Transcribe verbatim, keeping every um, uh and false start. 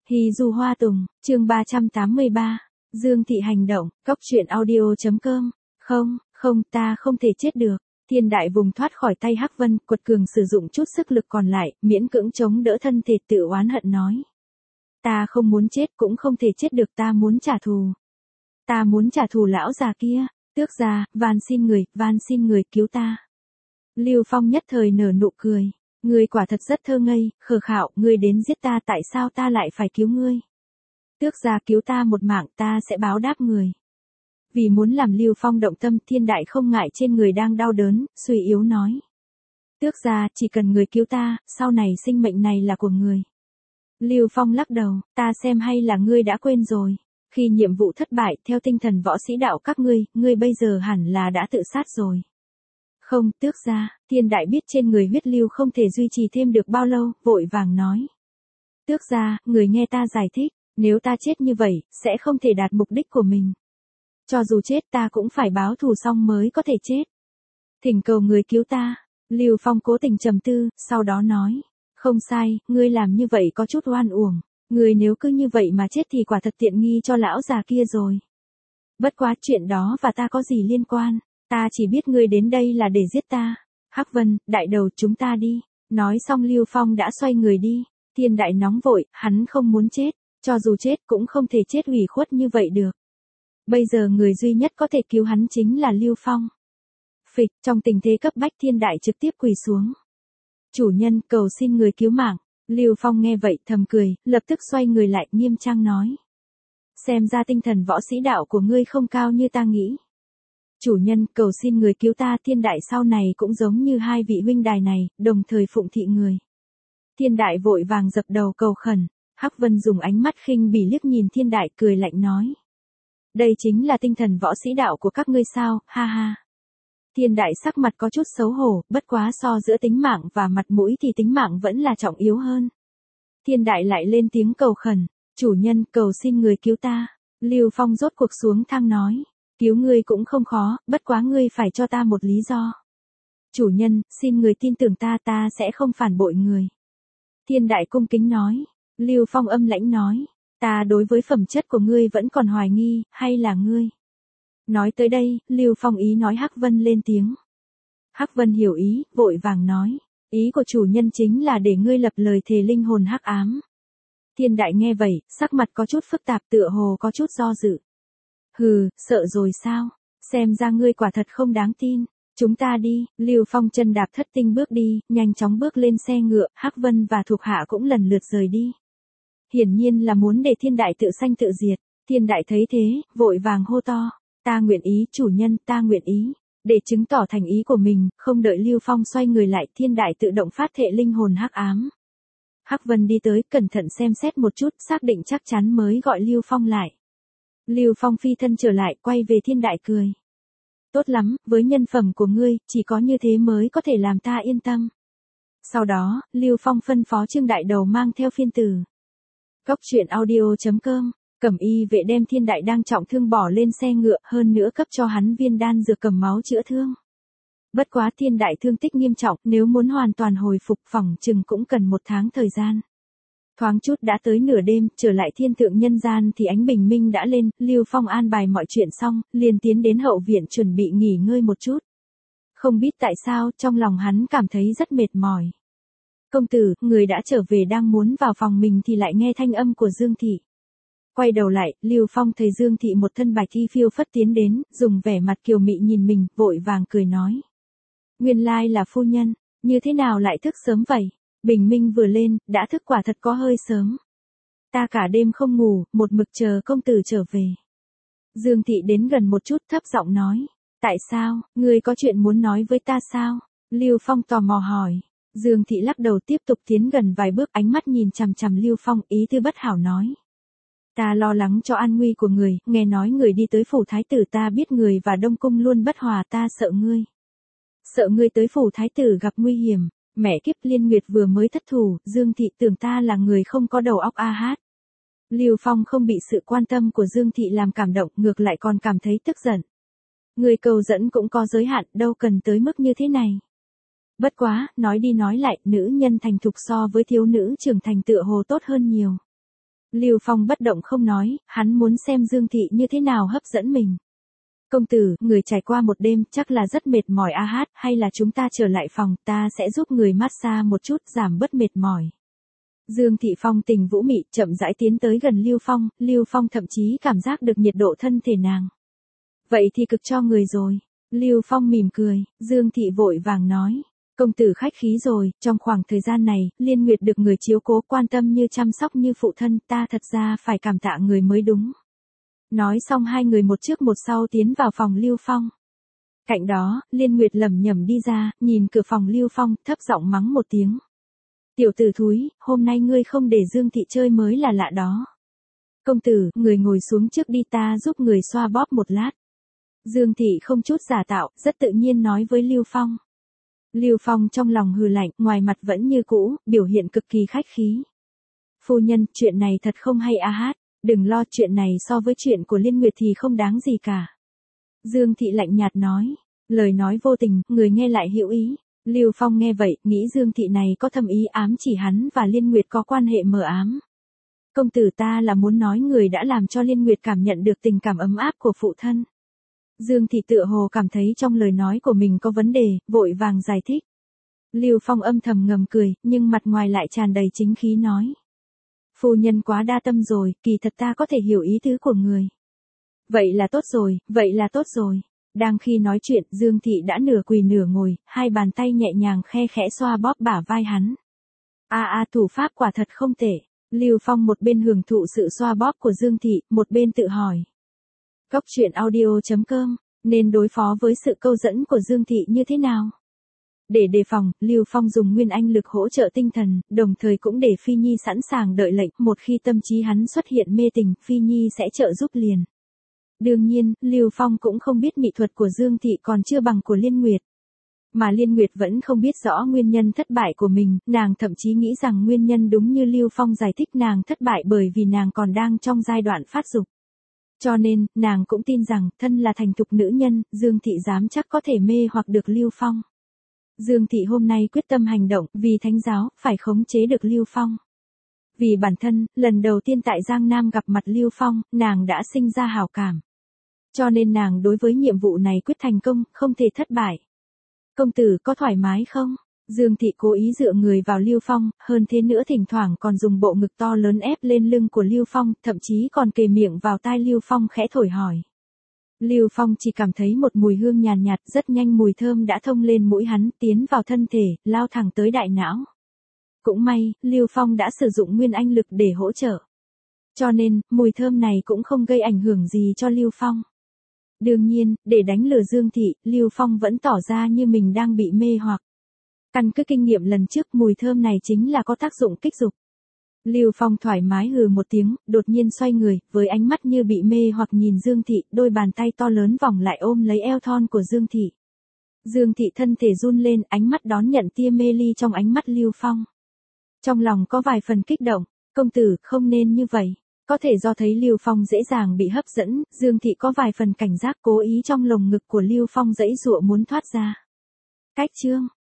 Hì dù hoa tùng, chương ba trăm tám mươi ba, Dương Thị hành động, cóc truyện audio.com, không, không, ta không thể chết được. Thiên đại vùng thoát khỏi tay Hắc Vân, quật cường sử dụng chút sức lực còn lại, miễn cưỡng chống đỡ thân thể tự oán hận nói. Ta không muốn chết cũng không thể chết được, ta muốn trả thù. Ta muốn trả thù lão già kia, tước gia, van xin người, van xin người cứu ta. Lưu Phong nhất thời nở nụ cười. Ngươi quả thật rất thơ ngây, khờ khạo, ngươi đến giết ta, tại sao ta lại phải cứu ngươi? Tước gia cứu ta một mạng, ta sẽ báo đáp người. Vì muốn làm Lưu Phong động tâm, Thiên đại không ngại trên người đang đau đớn, suy yếu nói. Tước gia, chỉ cần người cứu ta, sau này sinh mệnh này là của người. Lưu Phong lắc đầu, ta xem hay là ngươi đã quên rồi. Khi nhiệm vụ thất bại, theo tinh thần võ sĩ đạo các ngươi, ngươi bây giờ hẳn là đã tự sát rồi. Không, tước gia, Thiên đại biết trên người huyết lưu không thể duy trì thêm được bao lâu, vội vàng nói. Tước gia, người nghe ta giải thích, nếu ta chết như vậy, sẽ không thể đạt mục đích của mình. Cho dù chết ta cũng phải báo thù xong mới có thể chết. Thỉnh cầu người cứu ta. Lưu Phong cố tình trầm tư, sau đó nói. Không sai, ngươi làm như vậy có chút oan uổng. Ngươi nếu cứ như vậy mà chết thì quả thật tiện nghi cho lão già kia rồi. Bất quá chuyện đó và ta có gì liên quan. Ta chỉ biết ngươi đến đây là để giết ta. Hắc Vân, đại đầu, chúng ta đi. Nói xong Lưu Phong đã xoay người đi. Thiên đại nóng vội, hắn không muốn chết. Cho dù chết cũng không thể chết ủy khuất như vậy được. Bây giờ người duy nhất có thể cứu hắn chính là Lưu Phong. Phịch, trong tình thế cấp bách Thiên đại trực tiếp quỳ xuống. Chủ nhân, cầu xin người cứu mạng. Lưu Phong nghe vậy thầm cười, lập tức xoay người lại nghiêm trang nói. Xem ra tinh thần võ sĩ đạo của ngươi không cao như ta nghĩ. Chủ nhân, cầu xin người cứu ta. Thiên đại sau này cũng giống như hai vị huynh đài này, đồng thời phụng thị người. Thiên đại vội vàng dập đầu cầu khẩn. Hắc Vân dùng ánh mắt khinh bỉ liếc nhìn Thiên đại cười lạnh nói. Đây chính là tinh thần võ sĩ đạo của các ngươi sao, ha ha. Thiên đại sắc mặt có chút xấu hổ, bất quá so giữa tính mạng và mặt mũi thì tính mạng vẫn là trọng yếu hơn. Thiên đại lại lên tiếng cầu khẩn, chủ nhân, cầu xin người cứu ta. Lưu Phong rốt cuộc xuống thang nói, cứu ngươi cũng không khó, bất quá ngươi phải cho ta một lý do. Chủ nhân, xin người tin tưởng ta, ta sẽ không phản bội người. Thiên đại cung kính nói, Lưu Phong âm lãnh nói. Ta đối với phẩm chất của ngươi vẫn còn hoài nghi, hay là ngươi? Nói tới đây, Lưu Phong ý nói Hắc Vân lên tiếng. Hắc Vân hiểu ý, vội vàng nói. Ý của chủ nhân chính là để ngươi lập lời thề linh hồn hắc ám. Thiên đại nghe vậy, sắc mặt có chút phức tạp, tựa hồ có chút do dự. Hừ, sợ rồi sao? Xem ra ngươi quả thật không đáng tin. Chúng ta đi. Lưu Phong chân đạp thất tinh bước đi, nhanh chóng bước lên xe ngựa, Hắc Vân và thuộc hạ cũng lần lượt rời đi. Hiển nhiên là muốn để Thiên đại tự sanh tự diệt. Thiên đại thấy thế, vội vàng hô to. Ta nguyện ý, chủ nhân, ta nguyện ý. Để chứng tỏ thành ý của mình, không đợi Lưu Phong xoay người lại, Thiên đại tự động phát thệ linh hồn hắc ám. Hắc Vân đi tới, cẩn thận xem xét một chút, xác định chắc chắn mới gọi Lưu Phong lại. Lưu Phong phi thân trở lại, quay về Thiên đại cười. Tốt lắm, với nhân phẩm của ngươi, chỉ có như thế mới có thể làm ta yên tâm. Sau đó, Lưu Phong phân phó Trương Đại Đầu mang theo phiên tử. Cóc truyện audio.com, Cẩm y vệ đem Thiên đại đang trọng thương bỏ lên xe ngựa, hơn nữa cấp cho hắn viên đan dược cầm máu chữa thương. Bất quá Thiên đại thương tích nghiêm trọng, nếu muốn hoàn toàn hồi phục phỏng chừng cũng cần một tháng thời gian. Thoáng chút đã tới nửa đêm, trở lại thiên thượng nhân gian thì ánh bình minh đã lên, Lưu Phong an bài mọi chuyện xong, liền tiến đến hậu viện chuẩn bị nghỉ ngơi một chút. Không biết tại sao, trong lòng hắn cảm thấy rất mệt mỏi. Công tử, người đã trở về, đang muốn vào phòng mình thì lại nghe thanh âm của Dương Thị. Quay đầu lại, Lưu Phong thấy Dương Thị một thân bạch y phiêu phất tiến đến, dùng vẻ mặt kiều mị nhìn mình, vội vàng cười nói. Nguyên lai là phu nhân, như thế nào lại thức sớm vậy? Bình minh vừa lên, đã thức quả thật có hơi sớm. Ta cả đêm không ngủ, một mực chờ công tử trở về. Dương Thị đến gần một chút thấp giọng nói. Tại sao, ngươi có chuyện muốn nói với ta sao? Lưu Phong tò mò hỏi. Dương Thị lắc đầu tiếp tục tiến gần vài bước, ánh mắt nhìn chằm chằm Lưu Phong, ý tư bất hảo nói. Ta lo lắng cho an nguy của người, nghe nói người đi tới phủ thái tử, ta biết người và Đông Cung luôn bất hòa, ta sợ ngươi. Sợ ngươi tới phủ thái tử gặp nguy hiểm. Mẹ kiếp, Liên Nguyệt vừa mới thất thủ, Dương Thị tưởng ta là người không có đầu óc a hát. Lưu Phong không bị sự quan tâm của Dương Thị làm cảm động, ngược lại còn cảm thấy tức giận. Người cầu dẫn cũng có giới hạn, đâu cần tới mức như thế này. Bất quá, nói đi nói lại, nữ nhân thành thục so với thiếu nữ trưởng thành tựa hồ tốt hơn nhiều. Lưu Phong bất động không nói, hắn muốn xem Dương Thị như thế nào hấp dẫn mình. Công tử, người trải qua một đêm chắc là rất mệt mỏi a hát, hay là chúng ta trở lại phòng, ta sẽ giúp người massage một chút giảm bớt mệt mỏi. Dương Thị Phong tình vũ mị chậm rãi tiến tới gần Lưu Phong, Lưu Phong thậm chí cảm giác được nhiệt độ thân thể nàng. Vậy thì cực cho người rồi. Lưu Phong mỉm cười, Dương Thị vội vàng nói. Công tử khách khí rồi, trong khoảng thời gian này, Liên Nguyệt được người chiếu cố quan tâm như chăm sóc như phụ thân, ta thật ra phải cảm tạ người mới đúng. Nói xong hai người một trước một sau tiến vào phòng Lưu Phong. Cạnh đó, Liên Nguyệt lẩm nhẩm đi ra, nhìn cửa phòng Lưu Phong, thấp giọng mắng một tiếng. Tiểu tử thúi, hôm nay ngươi không để Dương Thị chơi mới là lạ đó. Công tử, người ngồi xuống trước đi, ta giúp người xoa bóp một lát. Dương Thị không chút giả tạo, rất tự nhiên nói với Lưu Phong. Lưu Phong trong lòng hừ lạnh, ngoài mặt vẫn như cũ, biểu hiện cực kỳ khách khí. Phu nhân, chuyện này thật không hay a hát, đừng lo, chuyện này so với chuyện của Liên Nguyệt thì không đáng gì cả. Dương Thị lạnh nhạt nói, lời nói vô tình, người nghe lại hữu ý. Lưu Phong nghe vậy, nghĩ Dương Thị này có thâm ý ám chỉ hắn và Liên Nguyệt có quan hệ mờ ám. Công tử, ta là muốn nói người đã làm cho Liên Nguyệt cảm nhận được tình cảm ấm áp của phụ thân. Dương Thị tựa hồ cảm thấy trong lời nói của mình có vấn đề, vội vàng giải thích. Lưu Phong âm thầm ngầm cười, nhưng mặt ngoài lại tràn đầy chính khí nói. Phu nhân quá đa tâm rồi, kỳ thật ta có thể hiểu ý tứ của người. Vậy là tốt rồi, vậy là tốt rồi. Đang khi nói chuyện, Dương Thị đã nửa quỳ nửa ngồi, hai bàn tay nhẹ nhàng khe khẽ xoa bóp bả vai hắn. A a thủ pháp quả thật không tệ. Lưu Phong một bên hưởng thụ sự xoa bóp của Dương Thị, một bên tự hỏi. Cốc truyện audio chấm com, nên đối phó với sự câu dẫn của Dương Thị như thế nào? Để đề phòng, Lưu Phong dùng nguyên anh lực hỗ trợ tinh thần, đồng thời cũng để Phi Nhi sẵn sàng đợi lệnh, một khi tâm trí hắn xuất hiện mê tình, Phi Nhi sẽ trợ giúp liền. Đương nhiên, Lưu Phong cũng không biết mỹ thuật của Dương Thị còn chưa bằng của Liên Nguyệt. Mà Liên Nguyệt vẫn không biết rõ nguyên nhân thất bại của mình, nàng thậm chí nghĩ rằng nguyên nhân đúng như Lưu Phong giải thích, nàng thất bại bởi vì nàng còn đang trong giai đoạn phát dục. Cho nên, nàng cũng tin rằng, thân là thành thục nữ nhân, Dương Thị dám chắc có thể mê hoặc được Lưu Phong. Dương Thị hôm nay quyết tâm hành động, vì thánh giáo, phải khống chế được Lưu Phong. Vì bản thân, lần đầu tiên tại Giang Nam gặp mặt Lưu Phong, nàng đã sinh ra hảo cảm. Cho nên nàng đối với nhiệm vụ này quyết thành công, không thể thất bại. Công tử có thoải mái không? Dương Thị cố ý dựa người vào Lưu Phong, hơn thế nữa thỉnh thoảng còn dùng bộ ngực to lớn ép lên lưng của Lưu Phong, thậm chí còn kề miệng vào tai Lưu Phong khẽ thổi hỏi. Lưu Phong chỉ cảm thấy một mùi hương nhàn nhạt, rất nhanh mùi thơm đã thông lên mũi hắn, tiến vào thân thể, lao thẳng tới đại não. Cũng may, Lưu Phong đã sử dụng nguyên anh lực để hỗ trợ. Cho nên, mùi thơm này cũng không gây ảnh hưởng gì cho Lưu Phong. Đương nhiên, để đánh lừa Dương Thị, Lưu Phong vẫn tỏ ra như mình đang bị mê hoặc. Căn cứ kinh nghiệm lần trước, mùi thơm này chính là có tác dụng kích dục. Lưu Phong thoải mái hừ một tiếng, đột nhiên xoay người, với ánh mắt như bị mê hoặc nhìn Dương Thị, đôi bàn tay to lớn vòng lại ôm lấy eo thon của Dương Thị. Dương Thị thân thể run lên, ánh mắt đón nhận tia mê ly trong ánh mắt Lưu Phong. Trong lòng có vài phần kích động, công tử, không nên như vậy. Có thể do thấy Lưu Phong dễ dàng bị hấp dẫn, Dương Thị có vài phần cảnh giác, cố ý trong lồng ngực của Lưu Phong giãy giụa muốn thoát ra. Cách chương